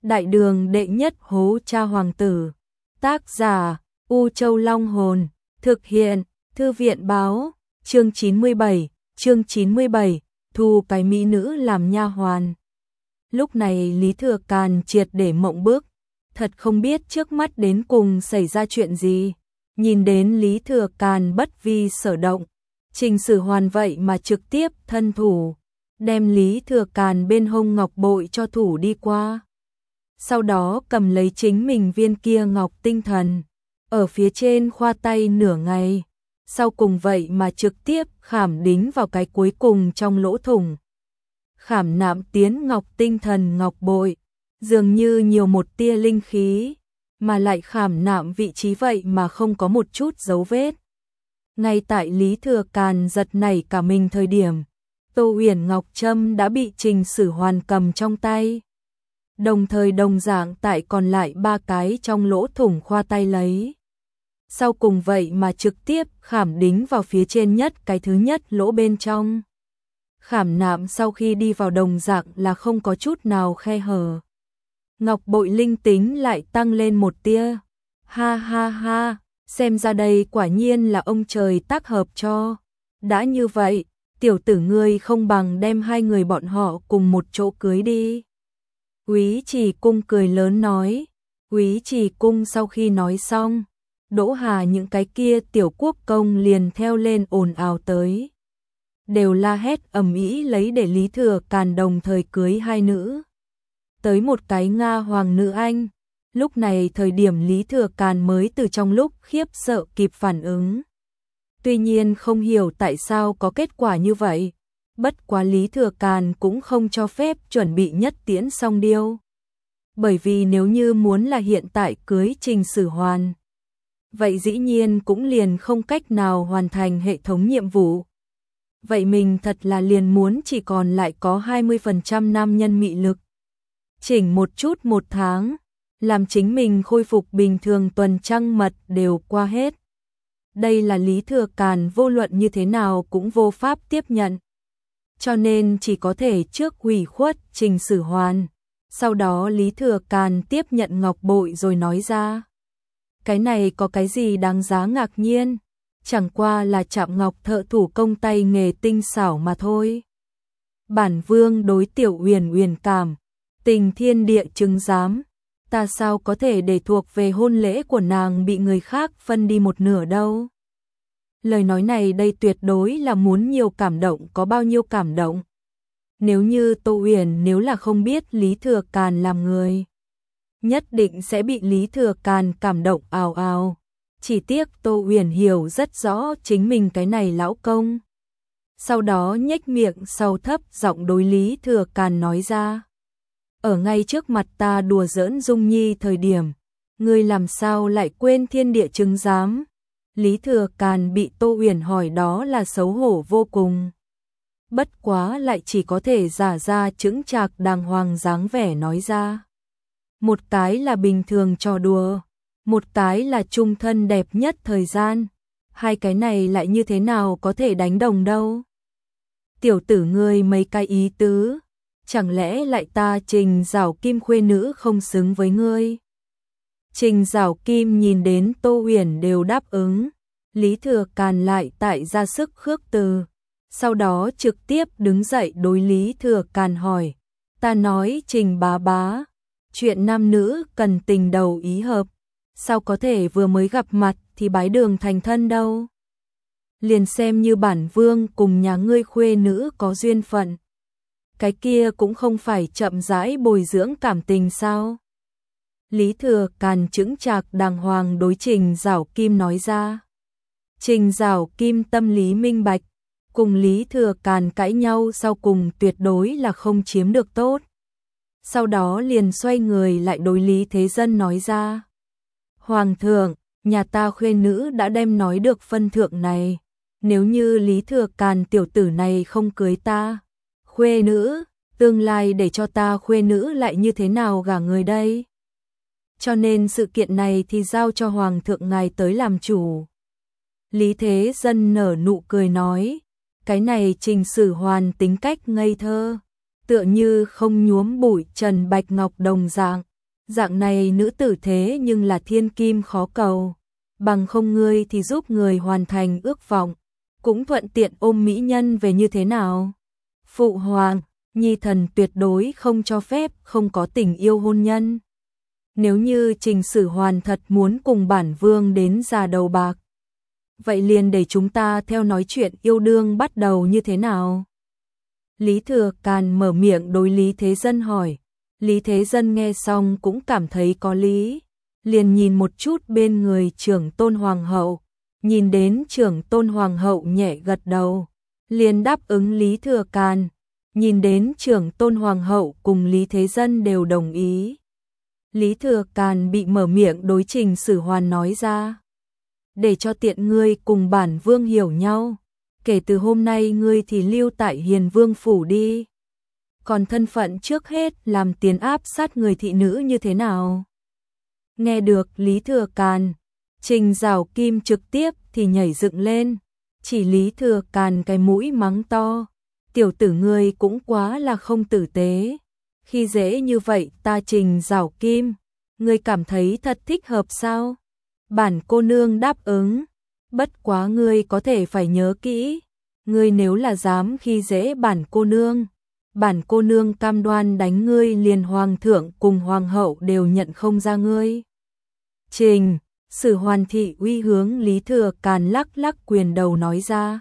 Đại đường đệ nhất hố cha hoàng tử. Tác giả U Châu Long Hồn. Thực hiện Thư viện Báo. Chương 97, thu cái mỹ nữ làm nha hoàn. Lúc này Lý Thừa Càn triệt để mộng bức, thật không biết trước mắt đến cùng xảy ra chuyện gì. Nhìn đến Lý Thừa Càn bất vi sở động, Trình Sử Hoàn vậy mà trực tiếp thân thủ, đem Lý Thừa Càn bên hông ngọc bội cho thủ đi qua. Sau đó cầm lấy chính mình viên kia ngọc tinh thần, ở phía trên khoa tay nửa ngày, sau cùng vậy mà trực tiếp khảm đính vào cái cuối cùng trong lỗ thủng. Khảm nạm tiến ngọc tinh thần ngọc bội, dường như nhiều một tia linh khí, mà lại khảm nạm vị trí vậy mà không có một chút dấu vết. Ngay tại Lý Thừa Càn giật nảy cả mình thời điểm, Tô Uyển Ngọc Trâm đã bị Trình Sử Hoàn cầm trong tay. Đồng thời đồng dạng tại còn lại 3 cái trong lỗ thủng khoa tay lấy. Sau cùng vậy mà trực tiếp khảm đính vào phía trên nhất cái thứ nhất lỗ bên trong. Khảm nạm sau khi đi vào đồng dạng là không có chút nào khe hở. Ngọc bội linh tính lại tăng lên một tia. Ha ha ha, xem ra đây quả nhiên là ông trời tác hợp cho. Đã như vậy, tiểu tử ngươi không bằng đem hai người bọn họ cùng một chỗ cưới đi. Úy Trì Cung cười lớn nói. Úy Trì Cung sau khi nói xong, Đỗ Hà những cái kia tiểu quốc công liền theo lên ồn ào tới. Đều la hét ầm ĩ lấy để Lý Thừa Càn đồng thời cưới hai nữ. Tới một cái Nga hoàng nữ Anh, lúc này thời điểm Lý Thừa Càn mới từ trong lúc khiếp sợ kịp phản ứng. Tuy nhiên không hiểu tại sao có kết quả như vậy, bất quá Lý Thừa Càn cũng không cho phép chuẩn bị nhất tiễn song điêu. Bởi vì nếu như muốn là hiện tại cưới Trình Sử Hoàn, vậy dĩ nhiên cũng liền không cách nào hoàn thành hệ thống nhiệm vụ. Vậy mình thật là liền muốn chỉ còn lại có 20% nam nhân mị lực. Chỉnh một chút 1 tháng, làm chính mình khôi phục bình thường tuần trăng mật đều qua hết. Đây là Lý Thừa Càn vô luận như thế nào cũng vô pháp tiếp nhận. Cho nên chỉ có thể trước hủy khuất Trình Sử Hoàn. Sau đó Lý Thừa Càn tiếp nhận ngọc bội rồi nói ra. Cái này có cái gì đáng giá ngạc nhiên, chẳng qua là chạm ngọc thợ thủ công tay nghề tinh xảo mà thôi. Bản vương đối Tiểu Uyển Uyển cảm, tình thiên địa chứng giám, ta sao có thể để thuộc về hôn lễ của nàng bị người khác phân đi một nửa đâu. Lời nói này đây tuyệt đối là muốn nhiều cảm động có bao nhiêu cảm động. Nếu như Tô Uyển nếu là không biết Lý Thừa Càn làm người, nhất định sẽ bị Lý Thừa Càn cảm động ào ào. Chỉ tiếc Tô Uyển hiểu rất rõ chính mình cái này lão công. Sau đó nhếch miệng sau thấp giọng đối Lý Thừa Càn nói ra. Ở ngay trước mặt ta đùa giỡn Dung Nhi thời điểm, ngươi làm sao lại quên thiên địa chứng giám. Lý Thừa Càn bị Tô Uyển hỏi đó là xấu hổ vô cùng. Bất quá lại chỉ có thể giả ra chững chạc đàng hoàng dáng vẻ nói ra. Một cái là bình thường trò đùa, một cái là chung thân đẹp nhất thời gian. Hai cái này lại như thế nào có thể đánh đồng đâu. Tiểu tử ngươi mấy cái ý tứ, chẳng lẽ lại ta Trình Giảo Kim khuê nữ không xứng với ngươi. Trình Giảo Kim nhìn đến Tô Uyển đều đáp ứng, Lý Thừa Càn lại tại ra sức khước từ. Sau đó trực tiếp đứng dậy đối Lý Thừa Càn hỏi, ta nói Trình bá bá, chuyện nam nữ cần tình đầu ý hợp, sao có thể vừa mới gặp mặt thì bái đường thành thân đâu. Liền xem như bản vương cùng nhà ngươi khuê nữ có duyên phận, cái kia cũng không phải chậm rãi bồi dưỡng cảm tình sao. Lý Thừa Càn chững chạc đàng hoàng đối Trình Giảo Kim nói ra. Trình Giảo Kim tâm lý minh bạch, cùng Lý Thừa Càn cãi nhau sau cùng tuyệt đối là không chiếm được tốt. Sau đó liền xoay người lại đối Lý Thế Dân nói ra. Hoàng thượng, nhà ta khuê nữ đã đem nói được phân thượng này. Nếu như Lý Thừa Càn tiểu tử này không cưới ta, khuê nữ, tương lai để cho ta khuê nữ lại như thế nào gả người đây? Cho nên sự kiện này thì giao cho Hoàng thượng ngài tới làm chủ. Lý Thế Dân nở nụ cười nói, cái này Trình Sử Hoàn tính cách ngây thơ, tựa như không nhuốm bụi trần bạch ngọc đồng dạng, Dạng này nữ tử thế nhưng là thiên kim khó cầu, bằng không ngươi thì giúp người hoàn thành ước vọng, cũng thuận tiện ôm mỹ nhân về như thế nào? Phụ hoàng, nhi thần tuyệt đối không cho phép không có tình yêu hôn nhân. Nếu như Trình Sử Hoàn thật muốn cùng bản vương đến già đầu bạc, vậy liền để chúng ta theo nói chuyện yêu đương bắt đầu như thế nào? Lý Thừa Càn mở miệng đối Lý Thế Dân hỏi. Lý Thế Dân nghe xong cũng cảm thấy có lý, liền nhìn một chút bên người trưởng tôn hoàng hậu, nhìn đến trưởng tôn hoàng hậu nhẹ gật đầu, liền đáp ứng Lý Thừa Càn, nhìn đến trưởng tôn hoàng hậu cùng Lý Thế Dân đều đồng ý. Lý Thừa Càn bị mở miệng đối Trình Sử Hoàn nói ra. Để cho tiện ngươi cùng bản vương hiểu nhau, kể từ hôm nay ngươi thì lưu tại Hiền Vương phủ đi. Còn thân phận trước hết làm tiền áp sát người thị nữ như thế nào? Nghe được Lý Thừa Càn, Trình Giảo Kim trực tiếp thì nhảy dựng lên, chỉ Lý Thừa Càn cái mũi mắng to. Tiểu tử ngươi cũng quá là không tử tế. Khi dễ như vậy ta Trình Giảo Kim, ngươi cảm thấy thật thích hợp sao? Bản cô nương đáp ứng, bất quá ngươi có thể phải nhớ kỹ, ngươi nếu là dám khi dễ bản cô nương cam đoan đánh ngươi liền hoàng thượng cùng hoàng hậu đều nhận không ra ngươi. Trình Sử Hoàn thị uy hướng Lý Thừa Càn lắc lắc quyền đầu nói ra.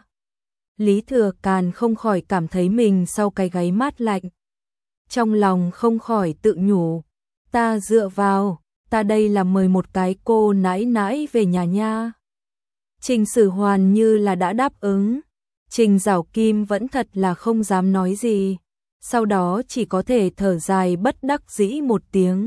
Lý Thừa Càn không khỏi cảm thấy mình sau cái gáy mát lạnh. Trong lòng không khỏi tự nhủ, ta dựa vào, ta đây là mời một cái cô nãi nãi về nhà nha. Trình Sử Hoàn như là đã đáp ứng, Trình Giảo Kim vẫn thật là không dám nói gì, sau đó chỉ có thể thở dài bất đắc dĩ một tiếng.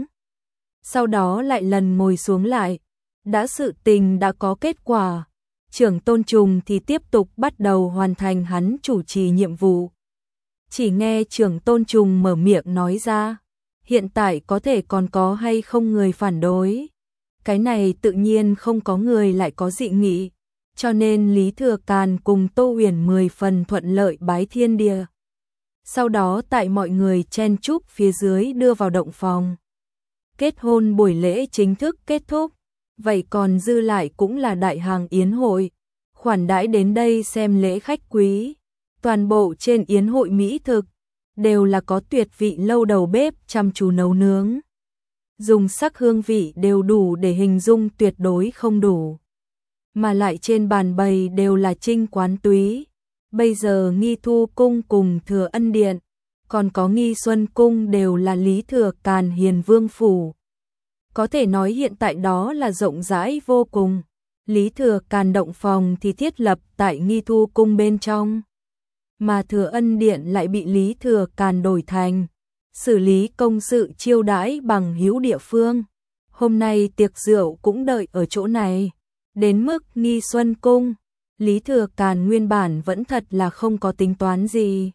Sau đó lại lần ngồi xuống lại, đã sự tình đã có kết quả, trưởng tôn trùng thì tiếp tục bắt đầu hoàn thành hắn chủ trì nhiệm vụ. Chỉ nghe trưởng tôn trùng mở miệng nói ra, hiện tại có thể còn có hay không người phản đối. Cái này tự nhiên không có người lại có dị nghị, cho nên Lý Thừa Càn cùng Tô Huyền 10 phần thuận lợi bái thiên địa. Sau đó tại mọi người chen chúc phía dưới đưa vào động phòng. Kết hôn buổi lễ chính thức kết thúc, vậy còn dư lại cũng là đại hàng yến hội, khoản đãi đến đây xem lễ khách quý. Toàn bộ trên yến hội mỹ thực đều là có tuyệt vị lâu đầu bếp chăm chú nấu nướng. Dùng sắc hương vị đều đủ để hình dung, tuyệt đối không đủ. Mà lại trên bàn bày đều là trinh quán túy. Bây giờ Nghi Thu Cung cùng Thừa Ân Điện, còn có Nghi Xuân Cung đều là Lý Thừa Càn Hiền Vương phủ. Có thể nói hiện tại đó là rộng rãi vô cùng. Lý Thừa Càn động phòng thì thiết lập tại Nghi Thu Cung bên trong, mà Thừa Ân Điện lại bị Lý Thừa Càn đổi thành xử lý công sự chiêu đãi bằng hữu địa phương. Hôm nay tiệc rượu cũng đợi ở chỗ này. Đến mức Nghi Xuân Cung, Lý Thừa Càn nguyên bản vẫn thật là không có tính toán gì.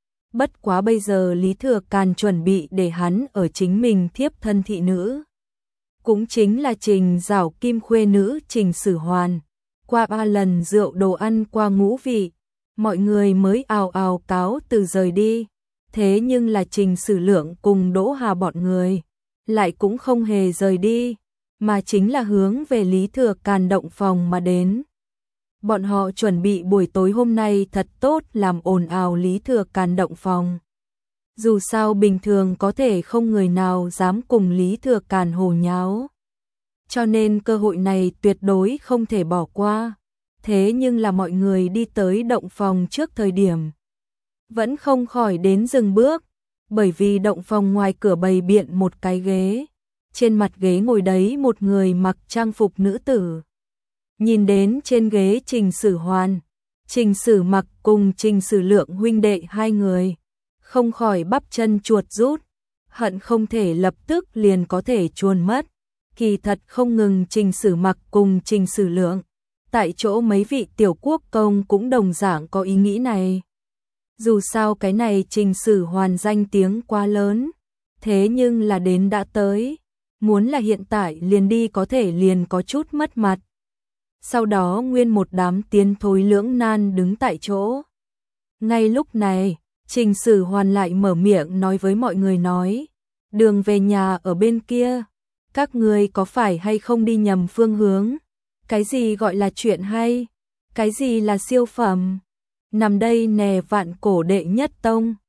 Bất quá bây giờ Lý Thừa Càn chuẩn bị để hắn ở chính mình thiếp thân thị nữ, cũng chính là Trình Giảo Kim khuê nữ Trình Sử Hoàn. Qua 3 lần rượu đồ ăn qua ngũ vị, mọi người mới ào ào cáo từ rời đi. Thế nhưng là Trình Sử Lượng cùng Đỗ Hà bọn người lại cũng không hề rời đi, mà chính là hướng về Lý Thừa Càn động phòng mà đến. Bọn họ chuẩn bị buổi tối hôm nay thật tốt làm ồn ào Lý Thừa Càn động phòng. Dù sao bình thường có thể không người nào dám cùng Lý Thừa Càn hồ nháo, cho nên cơ hội này tuyệt đối không thể bỏ qua. Thế nhưng là mọi người đi tới động phòng trước thời điểm, vẫn không khỏi đến dừng bước, bởi vì động phòng ngoài cửa bày biện một cái ghế. Trên mặt ghế ngồi đấy một người mặc trang phục nữ tử. Nhìn đến trên ghế Trình Sử Hoàn, Trình Sử Mặc cùng Trình Sử Lượng huynh đệ hai người, không khỏi bắp chân chuột rút, hận không thể lập tức liền có thể chuồn mất. Kỳ thật không ngừng Trình Sử Mặc cùng Trình Sử Lượng, tại chỗ mấy vị tiểu quốc công cũng đồng dạng có ý nghĩ này. Dù sao cái này Trình Sử Hoàn danh tiếng quá lớn, thế nhưng là đến đã tới, muốn là hiện tại liền đi có thể liền có chút mất mặt. Sau đó nguyên một đám tiến thối lưỡng nan đứng tại chỗ. Ngay lúc này, Trình Sử Hoàn lại mở miệng nói với mọi người nói, đường về nhà ở bên kia, các ngươi có phải hay không đi nhầm phương hướng? Cái gì gọi là chuyện hay? Cái gì là siêu phẩm? Nằm đây nè vạn cổ đệ nhất tông.